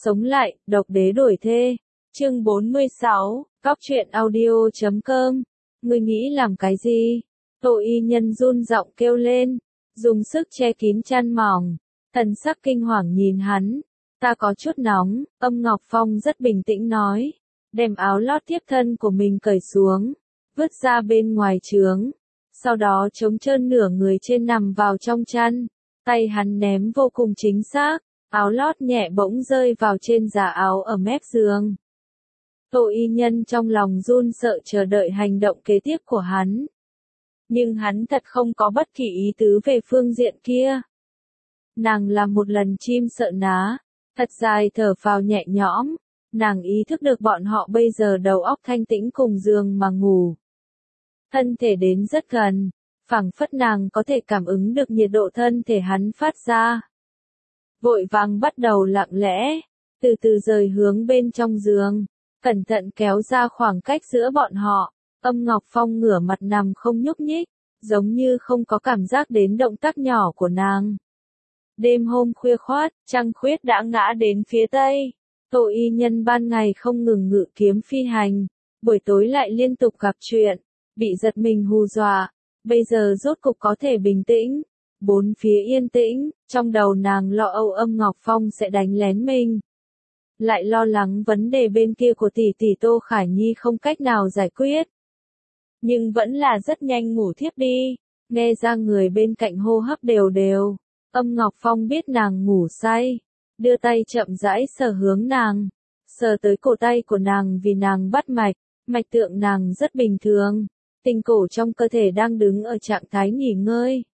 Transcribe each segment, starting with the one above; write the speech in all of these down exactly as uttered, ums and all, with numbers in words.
Sống lại, độc đế đổi thê. Chương bốn mươi sáu, Cóc truyện audio chấm com. Ngươi nghĩ làm cái gì? Tô y nhân run giọng kêu lên, dùng sức che kín chăn mỏng, thần sắc kinh hoàng nhìn hắn. Ta có chút nóng, Âm Ngọc Phong rất bình tĩnh nói, đem áo lót tiếp thân của mình cởi xuống, vứt ra bên ngoài trướng. Sau đó chống trơn nửa người trên nằm vào trong chăn, tay hắn ném vô cùng chính xác, áo lót nhẹ bỗng rơi vào trên giả áo ở mép giường. Tô y nhân trong lòng run sợ chờ đợi hành động kế tiếp của hắn. Nhưng hắn thật không có bất kỳ ý tứ về phương diện kia. Nàng làm một lần chim sợ ná, thật dài thở phào nhẹ nhõm, nàng ý thức được bọn họ bây giờ đầu óc thanh tĩnh cùng giường mà ngủ. Thân thể đến rất gần, phảng phất nàng có thể cảm ứng được nhiệt độ thân thể hắn phát ra. Vội vàng bắt đầu lặng lẽ, từ từ rời hướng bên trong giường, cẩn thận kéo ra khoảng cách giữa bọn họ. Âm Ngọc Phong ngửa mặt nằm không nhúc nhích, giống như không có cảm giác đến động tác nhỏ của nàng. Đêm hôm khuya khoát, trăng khuyết đã ngã đến phía tây. Tô y nhân ban ngày không ngừng ngự kiếm phi hành, buổi tối lại liên tục gặp chuyện, bị giật mình hù dọa, bây giờ rốt cục có thể bình tĩnh. Bốn phía yên tĩnh, trong đầu nàng lo âu Âm Ngọc Phong sẽ đánh lén mình. Lại lo lắng vấn đề bên kia của tỷ tỷ Tô Khải Nhi không cách nào giải quyết. Nhưng vẫn là rất nhanh ngủ thiếp đi, nghe ra người bên cạnh hô hấp đều đều. Âm Ngọc Phong biết nàng ngủ say, đưa tay chậm rãi sờ hướng nàng, sờ tới cổ tay của nàng vì nàng bắt mạch, mạch tượng nàng rất bình thường, tinh cổ trong cơ thể đang đứng ở trạng thái nghỉ ngơi.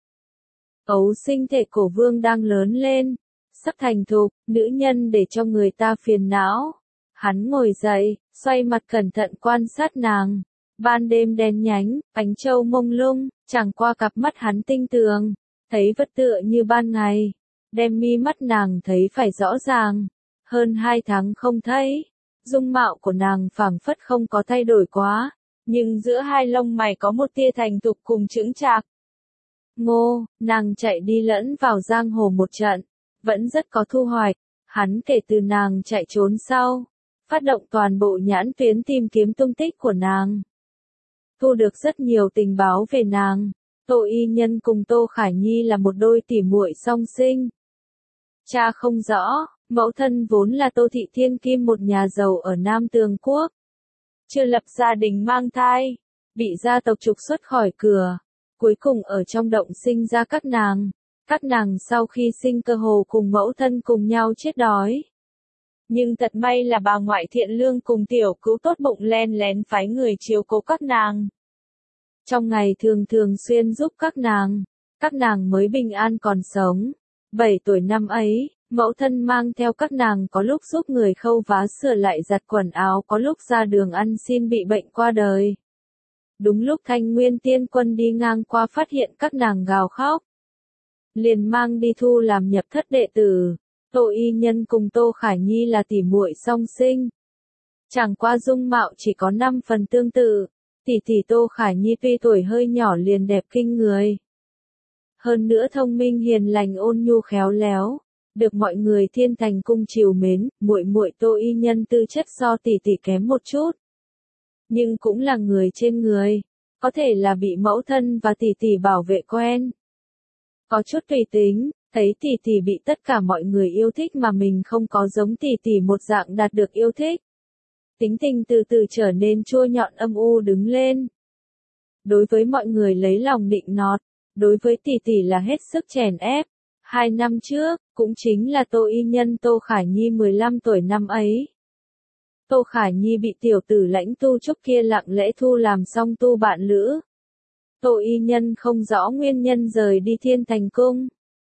Ấu sinh thể cổ vương đang lớn lên, sắp thành thục, nữ nhân để cho người ta phiền não. Hắn ngồi dậy, xoay mặt cẩn thận quan sát nàng. Ban đêm đen nhánh, ánh châu mông lung, chẳng qua cặp mắt hắn tinh tường, thấy vật tựa như ban ngày, đem mi mắt nàng thấy phải rõ ràng. Hơn hai tháng không thấy, dung mạo của nàng phảng phất không có thay đổi quá, nhưng giữa hai lông mày có một tia thành thục cùng chững chạc. Ngô, nàng chạy đi lẫn vào giang hồ một trận, vẫn rất có thu hoạch. Hắn kể từ nàng chạy trốn sau, phát động toàn bộ nhãn tuyến tìm kiếm tung tích của nàng. Thu được rất nhiều tình báo về nàng. Tô y nhân cùng Tô Khải Nhi là một đôi tỉ muội song sinh. Cha không rõ, mẫu thân vốn là Tô Thị Thiên Kim, một nhà giàu ở Nam Tường Quốc. Chưa lập gia đình mang thai, bị gia tộc trục xuất khỏi cửa, cuối cùng ở trong động sinh ra các nàng. Các nàng sau khi sinh cơ hồ cùng mẫu thân cùng nhau chết đói. Nhưng thật may là bà ngoại thiện lương cùng tiểu cứu tốt bụng len lén phái người chiếu cố các nàng. Trong ngày thường thường xuyên giúp các nàng, các nàng mới bình an còn sống. Bảy tuổi năm ấy, mẫu thân mang theo các nàng có lúc giúp người khâu vá sửa lại giặt quần áo, có lúc ra đường ăn xin bị bệnh qua đời. Đúng lúc Thanh Nguyên Tiên Quân đi ngang qua phát hiện các nàng gào khóc, liền mang đi thu làm nhập thất đệ tử. Tô y nhân cùng Tô Khải Nhi là tỉ muội song sinh, chẳng qua dung mạo chỉ có năm phần tương tự. Tỷ tỷ Tô Khải Nhi tuy tuổi hơi nhỏ liền đẹp kinh người, hơn nữa thông minh hiền lành ôn nhu khéo léo, được mọi người Thiên Thành cung trìu mến. Muội muội Tô y nhân tư chất so tỷ tỷ kém một chút, nhưng cũng là người trên người, có thể là bị mẫu thân và tỷ tỷ bảo vệ quen. Có chút tùy tính, thấy tỷ tỷ bị tất cả mọi người yêu thích mà mình không có giống tỷ tỷ một dạng đạt được yêu thích. Tính tình từ từ trở nên chua nhọn âm u đứng lên. Đối với mọi người lấy lòng nịnh nọt, đối với tỷ tỷ là hết sức chèn ép. Hai năm trước, cũng chính là Tô y nhân Tô Khải Nhi mười lăm tuổi năm ấy. Tô Khải Nhi bị tiểu tử Lãnh Tu Trúc kia lặng lẽ thu làm song tu bạn lữ. Tô y nhân không rõ nguyên nhân rời đi Thiên Thành cung.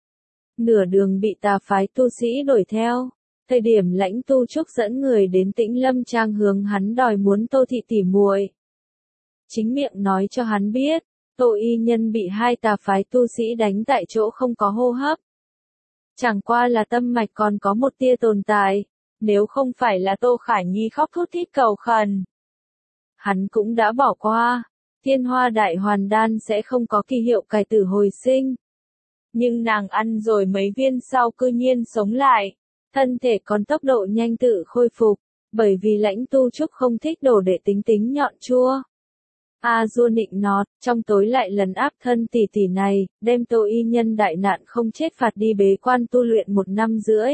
Nửa đường bị tà phái tu sĩ đuổi theo. Thời điểm Lãnh Tu Trúc dẫn người đến Tĩnh Lâm Trang hướng hắn đòi muốn Tô Thị tỉ muội. Chính miệng nói cho hắn biết, Tô y nhân bị hai tà phái tu sĩ đánh tại chỗ không có hô hấp. Chẳng qua là tâm mạch còn có một tia tồn tại, nếu không phải là Tô Khải Nhi khóc thút thít cầu khẩn, hắn cũng đã bỏ qua. Thiên Hoa Đại Hoàn Đan sẽ không có kỳ hiệu cải tử hồi sinh. Nhưng nàng ăn rồi mấy viên sau cư nhiên sống lại. thân thể còn tốc độ nhanh tự khôi phục, bởi vì Lãnh Tu Trúc không thích đồ đệ tính tính nhọn chua. A Du nịnh nọt, trong tối lại lấn áp thân tỷ tỷ này, đem Tô Y Nhân đại nạn không chết phạt đi bế quan tu luyện một năm rưỡi.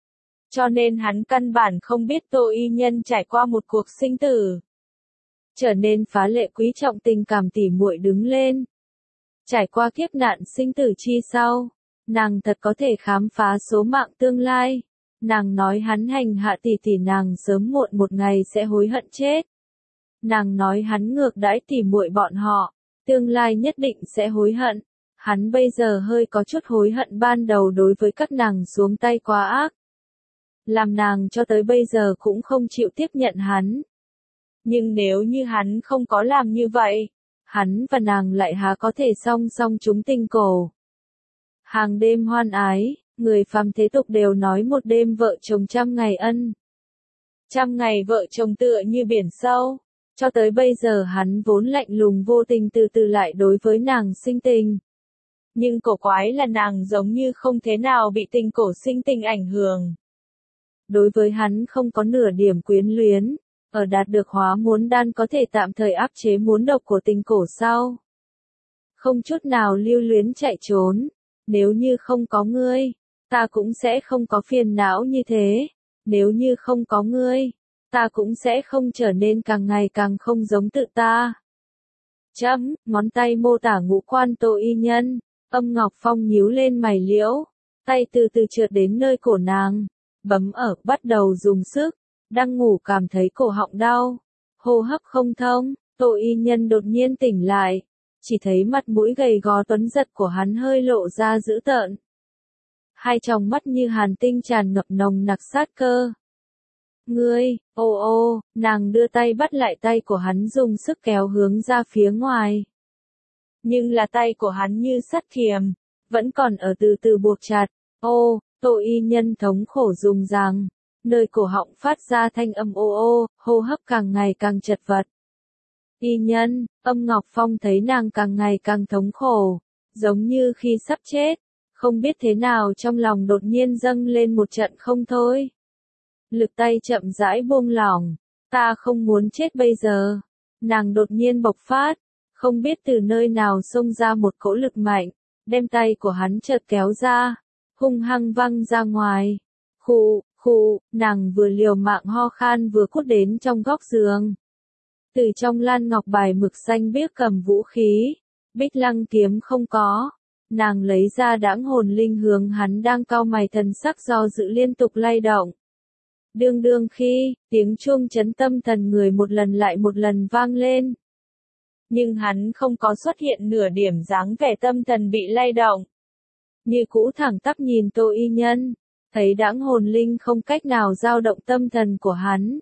Cho nên hắn căn bản không biết Tô Y Nhân trải qua một cuộc sinh tử. Trở nên phá lệ quý trọng tình cảm tỉ muội đứng lên. Trải qua kiếp nạn sinh tử chi sau, nàng thật có thể khám phá số mạng tương lai. Nàng nói hắn hành hạ tỷ tỷ nàng sớm muộn một ngày sẽ hối hận chết. Nàng nói hắn ngược đãi tỉ muội bọn họ, tương lai nhất định sẽ hối hận. Hắn bây giờ hơi có chút hối hận ban đầu đối với các nàng xuống tay quá ác. Làm nàng cho tới bây giờ cũng không chịu tiếp nhận hắn. Nhưng nếu như hắn không có làm như vậy, hắn và nàng lại há có thể song song chúng tình cổ. Hàng đêm hoan ái, người phàm thế tục đều nói một đêm vợ chồng trăm ngày ân. Trăm ngày vợ chồng tựa như biển sâu, cho tới bây giờ hắn vốn lạnh lùng vô tình từ từ lại đối với nàng sinh tình. Nhưng cổ quái là nàng giống như không thế nào bị tình cổ sinh tình ảnh hưởng. Đối với hắn không có nửa điểm quyến luyến, ở đạt được hóa muốn đan có thể tạm thời áp chế muốn độc của tình cổ sau. Không chút nào lưu luyến chạy trốn, nếu như không có ngươi, ta cũng sẽ không có phiền não như thế, nếu như không có ngươi, ta cũng sẽ không trở nên càng ngày càng không giống tự ta. Chấm, ngón tay mô tả ngũ quan Tô Y Nhân, Âm Ngọc Phong nhíu lên mày liễu, tay từ từ trượt đến nơi cổ nàng, bấm ở, bắt đầu dùng sức, đang ngủ cảm thấy cổ họng đau, hô hấp không thông, Tô Y Nhân đột nhiên tỉnh lại, chỉ thấy mặt mũi gầy gò tuấn giật của hắn hơi lộ ra dữ tợn. Hai tròng mắt như hàn tinh tràn ngập nồng nặc sát cơ. Ngươi, ô ô, nàng đưa tay bắt lại tay của hắn dùng sức kéo hướng ra phía ngoài. Nhưng là tay của hắn như sắt kiềm, vẫn còn ở từ từ buộc chặt. Ô, Tô Y Nhân thống khổ dùng rằng, nơi cổ họng phát ra thanh âm ô ô, hô hấp càng ngày càng chật vật. Y Nhân, Âm Ngọc Phong thấy nàng càng ngày càng thống khổ, giống như khi sắp chết, không biết thế nào trong lòng đột nhiên dâng lên một trận không thôi. Lực tay chậm rãi buông lỏng, ta không muốn chết bây giờ. Nàng đột nhiên bộc phát, không biết từ nơi nào xông ra một cỗ lực mạnh, đem tay của hắn chợt kéo ra, hung hăng văng ra ngoài. Khụ, khụ, nàng vừa liều mạng ho khan vừa cút đến trong góc giường. Từ trong lan ngọc bài mực xanh biếc cầm vũ khí, Bích Lăng kiếm không có. Nàng lấy ra đãng hồn linh hướng hắn đang cau mày thần sắc do dự liên tục lay động. Đương đương khi, tiếng chuông chấn tâm thần người một lần lại một lần vang lên. Nhưng hắn không có xuất hiện nửa điểm dáng vẻ tâm thần bị lay động. Như cũ thẳng tắp nhìn Tô Y Nhân, thấy đãng hồn linh không cách nào dao động tâm thần của hắn.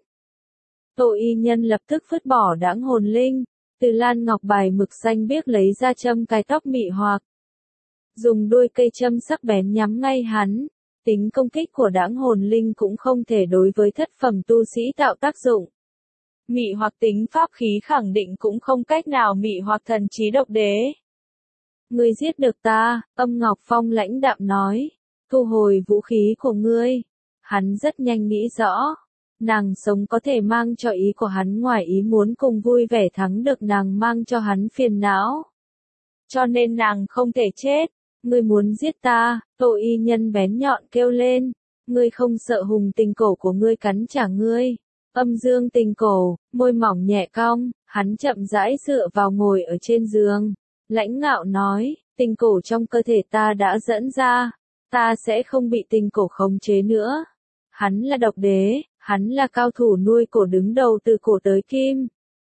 Tô Y Nhân lập tức vứt bỏ đãng hồn linh, từ lan ngọc bài mực xanh biếc lấy ra châm cài tóc mị hoặc. Dùng đuôi cây châm sắc bén nhắm ngay hắn, tính công kích của đãng hồn linh cũng không thể đối với thất phẩm tu sĩ tạo tác dụng. Mị hoặc tính pháp khí khẳng định cũng không cách nào mị hoặc thần trí độc đế. Ngươi giết được ta, Âm Ngọc Phong lãnh đạm nói, thu hồi vũ khí của ngươi. Hắn rất nhanh nghĩ rõ, nàng sống có thể mang cho ý của hắn ngoài ý muốn cùng vui vẻ thắng được nàng mang cho hắn phiền não. Cho nên nàng không thể chết. Ngươi muốn giết ta, Tô Y Nhân bén nhọn kêu lên, ngươi không sợ hùng tình cổ của ngươi cắn trả ngươi. Âm dương tình cổ, môi mỏng nhẹ cong, hắn chậm rãi dựa vào ngồi ở trên giường, lãnh ngạo nói, tình cổ trong cơ thể ta đã dẫn ra, ta sẽ không bị tình cổ khống chế nữa. Hắn là độc đế, hắn là cao thủ nuôi cổ đứng đầu từ cổ tới kim.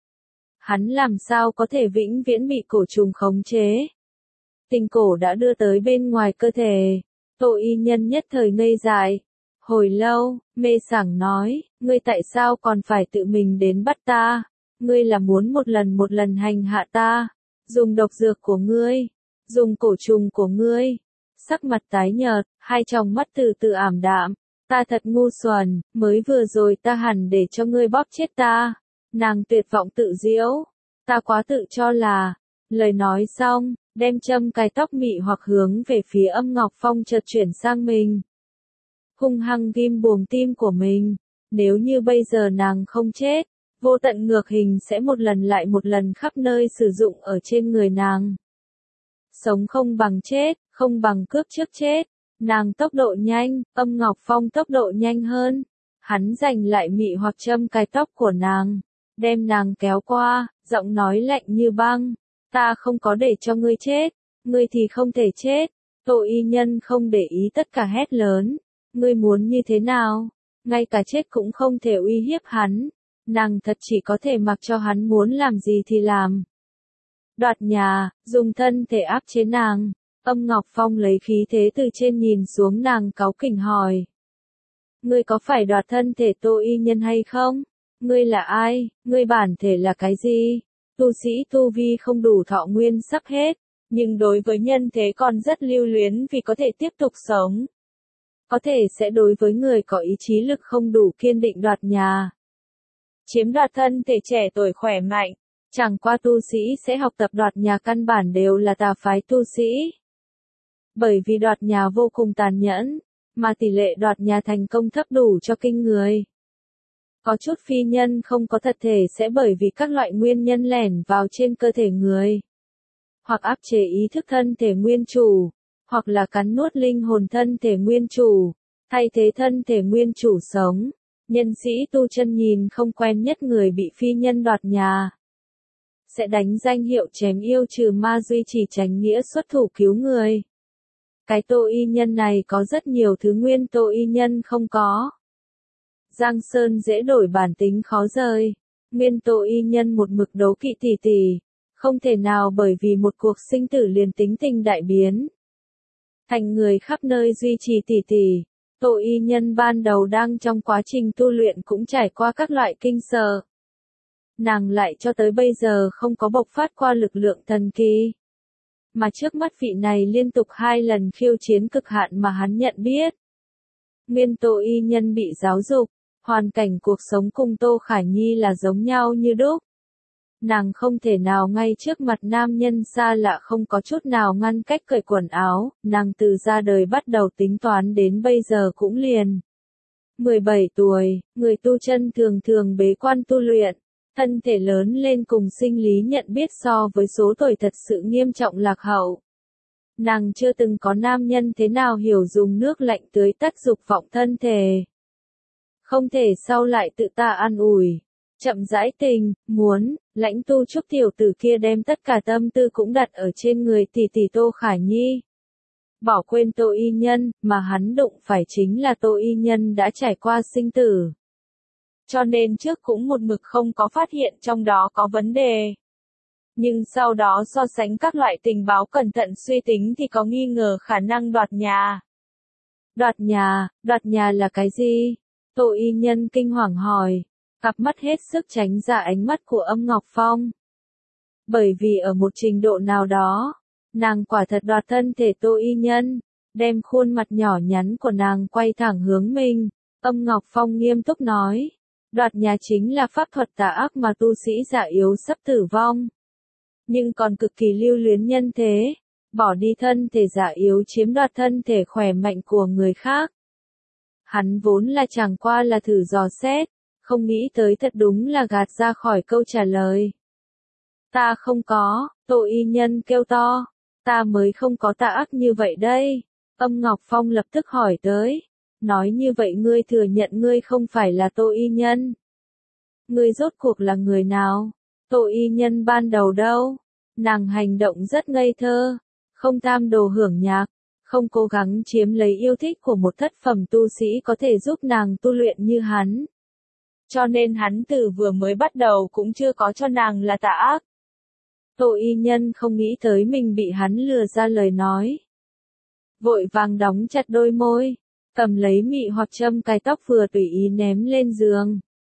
Hắn làm sao có thể vĩnh viễn bị cổ trùng khống chế? Tình cổ đã đưa tới bên ngoài cơ thể. Tô Y Nhân nhất thời ngây dại. Hồi lâu, mê sảng nói, ngươi tại sao còn phải tự mình đến bắt ta? Ngươi là muốn một lần một lần hành hạ ta, dùng độc dược của ngươi, dùng cổ trùng của ngươi. Sắc mặt tái nhợt, hai tròng mắt từ từ ảm đạm. Ta thật ngu xuẩn, mới vừa rồi ta hẳn để cho ngươi bóp chết ta. Nàng tuyệt vọng tự giễu. Ta quá tự cho là. Lời nói xong, đem châm cài tóc mị hoặc hướng về phía Âm Ngọc Phong chợt chuyển sang mình. hung hăng ghim buồng tim của mình. Nếu như bây giờ nàng không chết, vô tận ngược hình sẽ một lần lại một lần khắp nơi sử dụng ở trên người nàng. Sống không bằng chết, không bằng cướp trước chết. Nàng tốc độ nhanh, Âm Ngọc Phong tốc độ nhanh hơn. Hắn giành lại mị hoặc châm cài tóc của nàng, đem nàng kéo qua, giọng nói lạnh như băng. Ta không có để cho ngươi chết, ngươi thì không thể chết. Tô Y Nhân không để ý tất cả hét lớn. Ngươi muốn như thế nào? Ngay cả chết cũng không thể uy hiếp hắn. Nàng thật chỉ có thể mặc cho hắn muốn làm gì thì làm. Đoạt nhà, dùng thân thể áp chế nàng. Âm Ngọc Phong lấy khí thế từ trên nhìn xuống nàng cáu kỉnh hỏi. Ngươi có phải đoạt thân thể Tô Y Nhân hay không? Ngươi là ai? Ngươi bản thể là cái gì? Tu sĩ tu vi không đủ thọ nguyên sắp hết, nhưng đối với nhân thế còn rất lưu luyến vì có thể tiếp tục sống. Có thể sẽ đối với người có ý chí lực không đủ kiên định đoạt nhà. Chiếm đoạt thân thể trẻ tuổi khỏe mạnh, chẳng qua tu sĩ sẽ học tập đoạt nhà căn bản đều là tà phái tu sĩ. Bởi vì đoạt nhà vô cùng tàn nhẫn, mà tỷ lệ đoạt nhà thành công thấp đủ cho kinh người. Có chút phi nhân không có thật thể sẽ bởi vì các loại nguyên nhân lẻn vào trên cơ thể người. Hoặc áp chế ý thức thân thể nguyên chủ, hoặc là cắn nuốt linh hồn thân thể nguyên chủ, thay thế thân thể nguyên chủ sống. Nhân sĩ tu chân nhìn không quen nhất người bị phi nhân đoạt nhà, sẽ đánh danh hiệu chém yêu trừ ma duy trì chánh nghĩa xuất thủ cứu người. Cái Tô Y Nhân này có rất nhiều thứ nguyên Tô Y Nhân không có. Giang Sơn dễ đổi bản tính khó rời. Nguyên Tô Y Nhân một mực đấu kỵ tỷ tỷ, không thể nào bởi vì một cuộc sinh tử liền tính tình đại biến. Thành người khắp nơi duy trì tỷ tỷ. Tô Y Nhân ban đầu đang trong quá trình tu luyện cũng trải qua các loại kinh sợ. Nàng lại cho tới bây giờ không có bộc phát qua lực lượng thần kỳ. Mà trước mắt vị này liên tục hai lần khiêu chiến cực hạn mà hắn nhận biết. Nguyên Tô Y Nhân bị giáo dục, hoàn cảnh cuộc sống cùng Tô Khải Nhi là giống nhau như đúc. Nàng không thể nào ngay trước mặt nam nhân xa lạ không có chút nào ngăn cách cởi quần áo, nàng từ ra đời bắt đầu tính toán đến bây giờ cũng liền. mười bảy tuổi, người tu chân thường thường bế quan tu luyện, thân thể lớn lên cùng sinh lý nhận biết so với số tuổi thật sự nghiêm trọng lạc hậu. Nàng chưa từng có nam nhân thế nào hiểu dùng nước lạnh tưới tắt dục vọng thân thể. Không thể sau lại tự ta an ủi. Chậm rãi tình, muốn, lãnh tu trúc tiểu tử kia đem tất cả tâm tư cũng đặt ở trên người tỷ tỷ Tô Khải Nhi. Bỏ quên Tô Y Nhân, mà hắn đụng phải chính là Tô Y Nhân đã trải qua sinh tử. Cho nên trước cũng một mực không có phát hiện trong đó có vấn đề. Nhưng sau đó so sánh các loại tình báo cẩn thận suy tính thì có nghi ngờ khả năng đoạt nhà. Đoạt nhà, đoạt nhà là cái gì? Tô Y Nhân kinh hoàng hỏi. Cặp mắt hết sức tránh ra ánh mắt của Âm Ngọc Phong. Bởi vì ở một trình độ nào đó, nàng quả thật đoạt thân thể Tô Y Nhân, đem khuôn mặt nhỏ nhắn của nàng quay thẳng hướng mình. Âm Ngọc Phong nghiêm túc nói, đoạt nhà chính là pháp thuật tà ác mà tu sĩ già yếu sắp tử vong. Nhưng còn cực kỳ lưu luyến nhân thế, bỏ đi thân thể già yếu chiếm đoạt thân thể khỏe mạnh của người khác. Hắn vốn là chẳng qua là thử dò xét. Không nghĩ tới thật đúng là gạt ra khỏi câu trả lời. Ta không có, Tô Y Nhân kêu to. Ta mới không có tà ác như vậy đây. Âm Ngọc Phong lập tức hỏi tới. Nói như vậy ngươi thừa nhận ngươi không phải là Tô Y Nhân. Ngươi rốt cuộc là người nào? Tô Y Nhân ban đầu đâu? Nàng hành động rất ngây thơ. Không tham đồ hưởng nhạc. Không cố gắng chiếm lấy yêu thích của một thất phẩm tu sĩ có thể giúp nàng tu luyện như hắn. Cho nên hắn từ vừa mới bắt đầu cũng chưa có cho nàng là tà ác. Tô Y Nhân không nghĩ tới mình bị hắn lừa ra lời nói. Vội vàng đóng chặt đôi môi, cầm lấy mị hoặc châm cài tóc vừa tùy ý ném lên giường.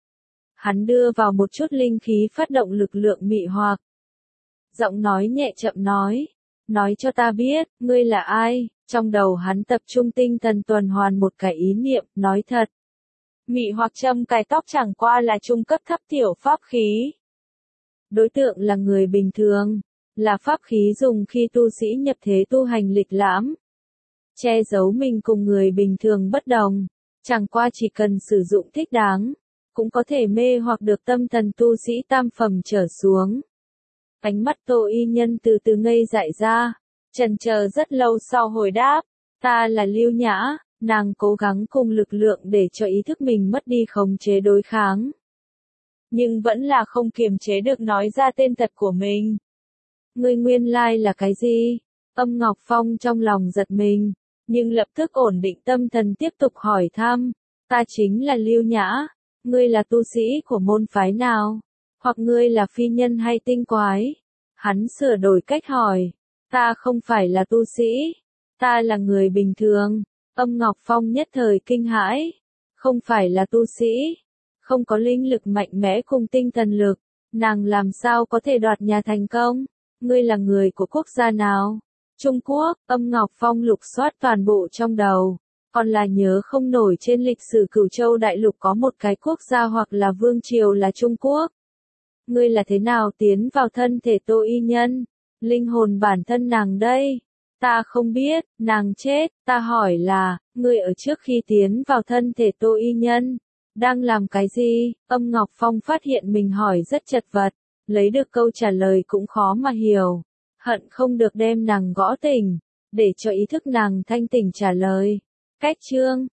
Hắn đưa vào một chút linh khí phát động lực lượng mị hoặc. Giọng nói nhẹ chậm nói, nói cho ta biết, ngươi là ai? Trong đầu hắn tập trung tinh thần tuần hoàn một cái ý niệm, nói thật. Mị hoặc châm cài tóc chẳng qua là trung cấp thấp tiểu pháp khí. Đối tượng là người bình thường, là pháp khí dùng khi tu sĩ nhập thế tu hành lịch lãm. che giấu mình cùng người bình thường bất đồng. Chẳng qua chỉ cần sử dụng thích đáng, cũng có thể mê hoặc được tâm thần tu sĩ tam phẩm trở xuống. Ánh mắt Tô Y Nhân từ từ ngây dại ra, chần chờ rất lâu sau hồi đáp, ta là Lưu Nhã. Nàng cố gắng cùng lực lượng để cho ý thức mình mất đi khống chế đối kháng. Nhưng vẫn là không kiềm chế được nói ra tên thật của mình. Ngươi nguyên lai là cái gì? Âm Ngọc Phong trong lòng giật mình, nhưng lập tức ổn định tâm thần tiếp tục hỏi thăm. Ta chính là Lưu Nhã, ngươi là tu sĩ của môn phái nào? Hoặc ngươi là phi nhân hay tinh quái? Hắn sửa đổi cách hỏi. Ta không phải là tu sĩ, ta là người bình thường. Âm Ngọc Phong nhất thời kinh hãi, không phải là tu sĩ, không có linh lực mạnh mẽ cùng tinh thần lực, nàng làm sao có thể đoạt nhà thành công? Ngươi là người của quốc gia nào? Trung Quốc. Âm Ngọc Phong lục soát toàn bộ trong đầu, còn là nhớ không nổi trên lịch sử Cửu Châu đại lục có một cái quốc gia hoặc là vương triều là Trung Quốc. Ngươi là thế nào tiến vào thân thể Tô Y Nhân? Linh hồn bản thân nàng đây. Ta không biết, nàng chết. Ta hỏi là, ngươi ở trước khi tiến vào thân thể Tô Y Nhân, đang làm cái gì? Âm Ngọc Phong phát hiện mình hỏi rất chật vật, lấy được câu trả lời cũng khó mà hiểu. Hận không được đem nàng gõ tỉnh, để cho ý thức nàng thanh tỉnh trả lời. Cách chương